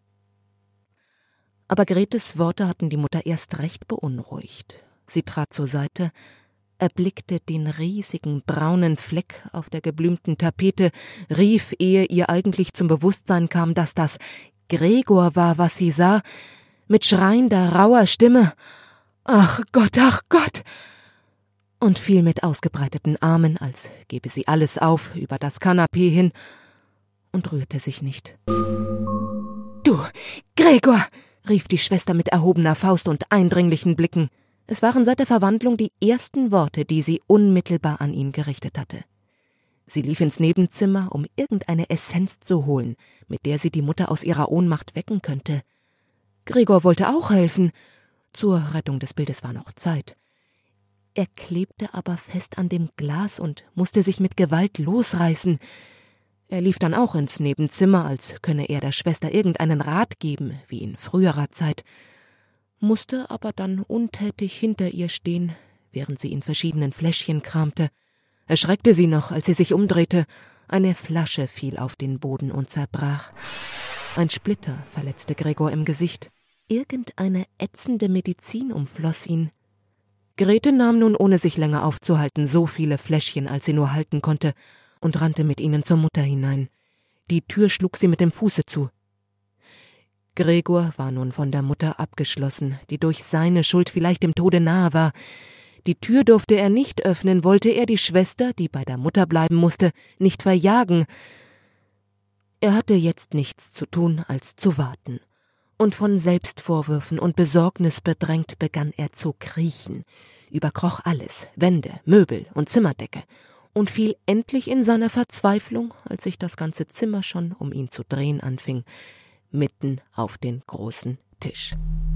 Aber Gretes Worte hatten die Mutter erst recht beunruhigt. Sie trat zur Seite, erblickte den riesigen braunen Fleck auf der geblümten Tapete, rief, ehe ihr eigentlich zum Bewusstsein kam, dass das Gregor war, was sie sah, mit schreiender, rauer Stimme: »Ach Gott!« und fiel mit ausgebreiteten Armen, als gebe sie alles auf, über das Kanapee hin und rührte sich nicht. »Du, Gregor!« rief die Schwester mit erhobener Faust und eindringlichen Blicken. Es waren seit der Verwandlung die ersten Worte, die sie unmittelbar an ihn gerichtet hatte. Sie lief ins Nebenzimmer, um irgendeine Essenz zu holen, mit der sie die Mutter aus ihrer Ohnmacht wecken könnte. Gregor wollte auch helfen. Zur Rettung des Bildes war noch Zeit. Er klebte aber fest an dem Glas und musste sich mit Gewalt losreißen. Er lief dann auch ins Nebenzimmer, als könne er der Schwester irgendeinen Rat geben, wie in früherer Zeit, musste aber dann untätig hinter ihr stehen, während sie in verschiedenen Fläschchen kramte. Erschreckte sie noch, als sie sich umdrehte. Eine Flasche fiel auf den Boden und zerbrach. Ein Splitter verletzte Gregor im Gesicht. Irgendeine ätzende Medizin umfloss ihn. Grete nahm nun, ohne sich länger aufzuhalten, so viele Fläschchen, als sie nur halten konnte, und rannte mit ihnen zur Mutter hinein. Die Tür schlug sie mit dem Fuße zu. Gregor war nun von der Mutter abgeschlossen, die durch seine Schuld vielleicht dem Tode nahe war. Die Tür durfte er nicht öffnen, wollte er die Schwester, die bei der Mutter bleiben musste, nicht verjagen. Er hatte jetzt nichts zu tun, als zu warten. Und von Selbstvorwürfen und Besorgnis bedrängt begann er zu kriechen, überkroch alles, Wände, Möbel und Zimmerdecke, und fiel endlich in seiner Verzweiflung, als sich das ganze Zimmer schon um ihn zu drehen anfing, mitten auf den großen Tisch.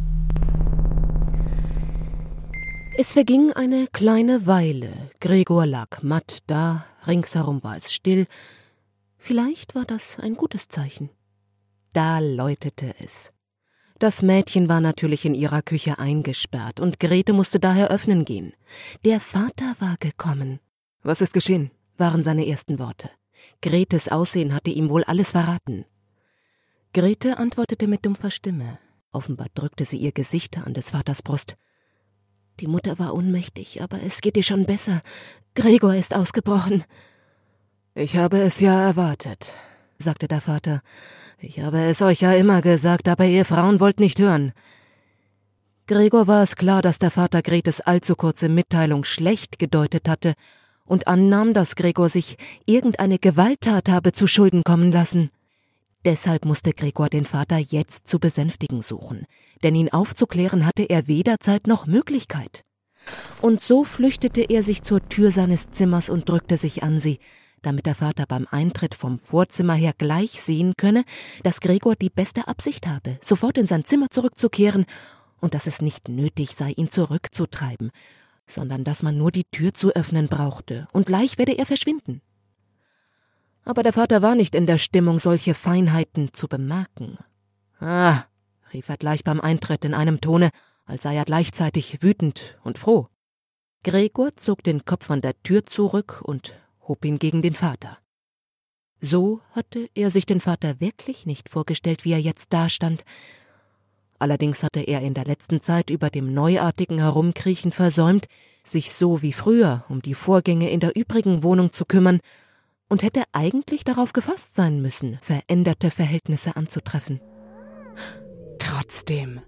Es verging eine kleine Weile. Gregor lag matt da, ringsherum war es still. Vielleicht war das ein gutes Zeichen. Da läutete es. Das Mädchen war natürlich in ihrer Küche eingesperrt und Grete musste daher öffnen gehen. Der Vater war gekommen. »Was ist geschehen?« waren seine ersten Worte. Gretes Aussehen hatte ihm wohl alles verraten. Grete antwortete mit dumpfer Stimme. Offenbar drückte sie ihr Gesicht an des Vaters Brust. »Die Mutter war ohnmächtig, aber es geht ihr schon besser. Gregor ist ausgebrochen.« »Ich habe es ja erwartet«, sagte der Vater. »Ich habe es euch ja immer gesagt, aber ihr Frauen wollt nicht hören.« Gregor war es klar, dass der Vater Gretes allzu kurze Mitteilung schlecht gedeutet hatte und annahm, dass Gregor sich irgendeine Gewalttat habe zu Schulden kommen lassen. Deshalb musste Gregor den Vater jetzt zu besänftigen suchen, denn ihn aufzuklären hatte er weder Zeit noch Möglichkeit. Und so flüchtete er sich zur Tür seines Zimmers und drückte sich an sie, damit der Vater beim Eintritt vom Vorzimmer her gleich sehen könne, dass Gregor die beste Absicht habe, sofort in sein Zimmer zurückzukehren und dass es nicht nötig sei, ihn zurückzutreiben, sondern dass man nur die Tür zu öffnen brauchte und gleich werde er verschwinden. Aber der Vater war nicht in der Stimmung, solche Feinheiten zu bemerken. »Ah«, rief er gleich beim Eintritt in einem Tone, als sei er gleichzeitig wütend und froh. Gregor zog den Kopf von der Tür zurück und hob ihn gegen den Vater. So hatte er sich den Vater wirklich nicht vorgestellt, wie er jetzt dastand. Allerdings hatte er in der letzten Zeit über dem neuartigen Herumkriechen versäumt, sich so wie früher um die Vorgänge in der übrigen Wohnung zu kümmern und hätte eigentlich darauf gefasst sein müssen, veränderte Verhältnisse anzutreffen. Trotzdem,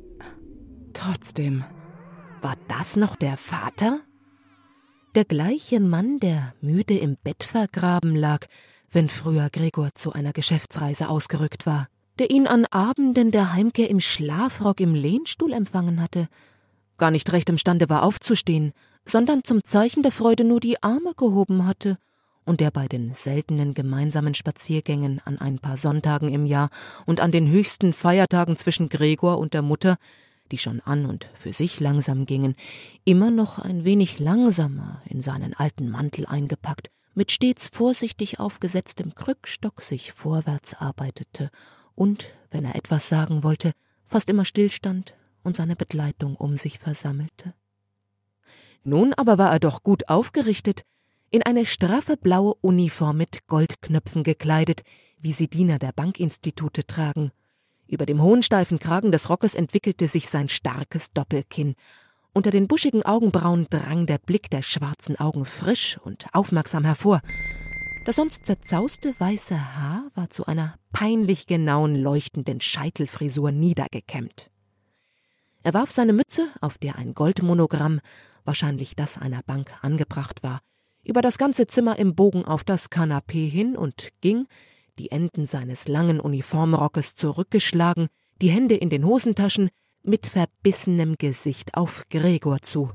war das noch der Vater? Der gleiche Mann, der müde im Bett vergraben lag, wenn früher Gregor zu einer Geschäftsreise ausgerückt war, der ihn an Abenden der Heimkehr im Schlafrock im Lehnstuhl empfangen hatte, gar nicht recht imstande war aufzustehen, sondern zum Zeichen der Freude nur die Arme gehoben hatte und der bei den seltenen gemeinsamen Spaziergängen an ein paar Sonntagen im Jahr und an den höchsten Feiertagen zwischen Gregor und der Mutter, die schon an und für sich langsam gingen, immer noch ein wenig langsamer in seinen alten Mantel eingepackt, mit stets vorsichtig aufgesetztem Krückstock sich vorwärts arbeitete und, wenn er etwas sagen wollte, fast immer stillstand und seine Begleitung um sich versammelte. Nun aber war er doch gut aufgerichtet, in eine straffe blaue Uniform mit Goldknöpfen gekleidet, wie sie Diener der Bankinstitute tragen. Über dem hohen steifen Kragen des Rockes entwickelte sich sein starkes Doppelkinn. Unter den buschigen Augenbrauen drang der Blick der schwarzen Augen frisch und aufmerksam hervor. Das sonst zerzauste weiße Haar war zu einer peinlich genauen, leuchtenden Scheitelfrisur niedergekämmt. Er warf seine Mütze, auf der ein Goldmonogramm, wahrscheinlich das einer Bank, angebracht war, über das ganze Zimmer im Bogen auf das Kanapee hin und ging, die Enden seines langen Uniformrockes zurückgeschlagen, die Hände in den Hosentaschen, mit verbissenem Gesicht auf Gregor zu.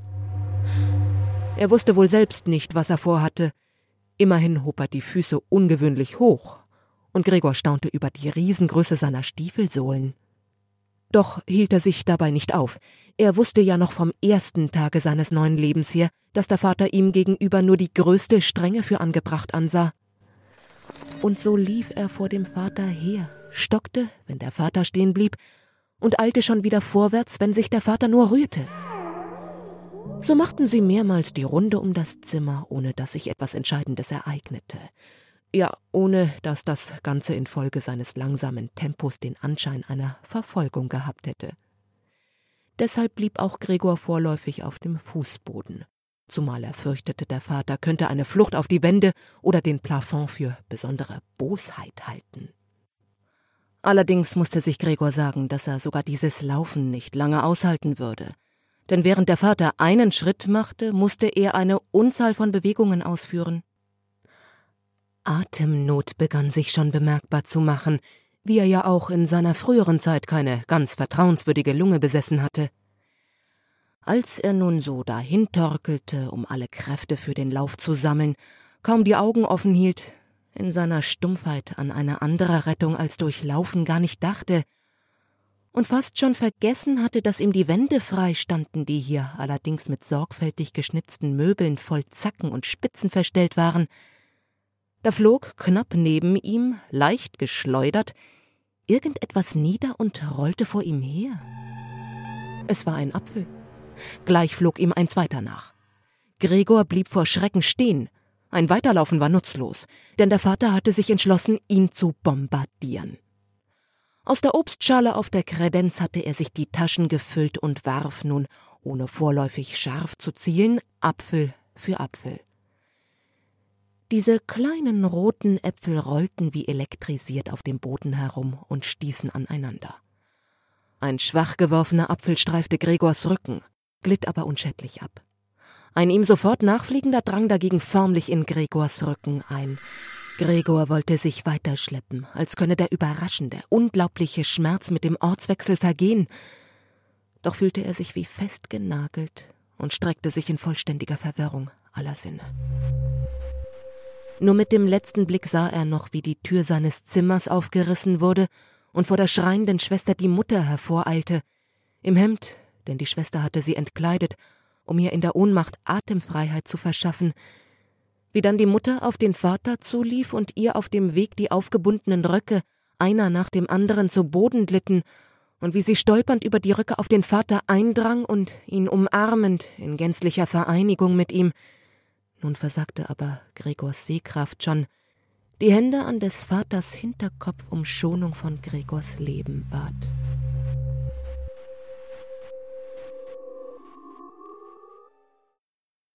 Er wusste wohl selbst nicht, was er vorhatte. Immerhin hob er die Füße ungewöhnlich hoch, und Gregor staunte über die Riesengröße seiner Stiefelsohlen. Doch hielt er sich dabei nicht auf. Er wusste ja noch vom ersten Tage seines neuen Lebens her, dass der Vater ihm gegenüber nur die größte Strenge für angebracht ansah. Und so lief er vor dem Vater her, stockte, wenn der Vater stehen blieb, und eilte schon wieder vorwärts, wenn sich der Vater nur rührte. So machten sie mehrmals die Runde um das Zimmer, ohne dass sich etwas Entscheidendes ereignete. Ja, ohne dass das Ganze infolge seines langsamen Tempos den Anschein einer Verfolgung gehabt hätte. Deshalb blieb auch Gregor vorläufig auf dem Fußboden, zumal er fürchtete, der Vater könnte eine Flucht auf die Wände oder den Plafond für besondere Bosheit halten. Allerdings musste sich Gregor sagen, dass er sogar dieses Laufen nicht lange aushalten würde. Denn während der Vater einen Schritt machte, musste er eine Unzahl von Bewegungen ausführen. Atemnot begann sich schon bemerkbar zu machen, wie er ja auch in seiner früheren Zeit keine ganz vertrauenswürdige Lunge besessen hatte. Als er nun so dahintorkelte, um alle Kräfte für den Lauf zu sammeln, kaum die Augen offen hielt, in seiner Stumpfheit an eine andere Rettung als durch Laufen gar nicht dachte und fast schon vergessen hatte, dass ihm die Wände frei standen, die hier allerdings mit sorgfältig geschnitzten Möbeln voll Zacken und Spitzen verstellt waren. Da flog knapp neben ihm, leicht geschleudert, irgendetwas nieder und rollte vor ihm her. Es war ein Apfel. Gleich flog ihm ein zweiter nach. Gregor blieb vor Schrecken stehen. Ein Weiterlaufen war nutzlos, denn der Vater hatte sich entschlossen, ihn zu bombardieren. Aus der Obstschale auf der Kredenz hatte er sich die Taschen gefüllt und warf nun, ohne vorläufig scharf zu zielen, Apfel für Apfel. Diese kleinen roten Äpfel rollten wie elektrisiert auf dem Boden herum und stießen aneinander. Ein schwach geworfener Apfel streifte Gregors Rücken, glitt aber unschädlich ab. Ein ihm sofort nachfliegender drang dagegen förmlich in Gregors Rücken ein. Gregor wollte sich weiterschleppen, als könne der überraschende, unglaubliche Schmerz mit dem Ortswechsel vergehen. Doch fühlte er sich wie festgenagelt und streckte sich in vollständiger Verwirrung aller Sinne. Nur mit dem letzten Blick sah er noch, wie die Tür seines Zimmers aufgerissen wurde und vor der schreienden Schwester die Mutter hervoreilte, im Hemd, denn die Schwester hatte sie entkleidet, um ihr in der Ohnmacht Atemfreiheit zu verschaffen, wie dann die Mutter auf den Vater zulief und ihr auf dem Weg die aufgebundenen Röcke einer nach dem anderen zu Boden glitten und wie sie stolpernd über die Röcke auf den Vater eindrang und ihn umarmend in gänzlicher Vereinigung mit ihm. Nun versagte aber Gregors Sehkraft schon, die Hände an des Vaters Hinterkopf um Schonung von Gregors Leben bat.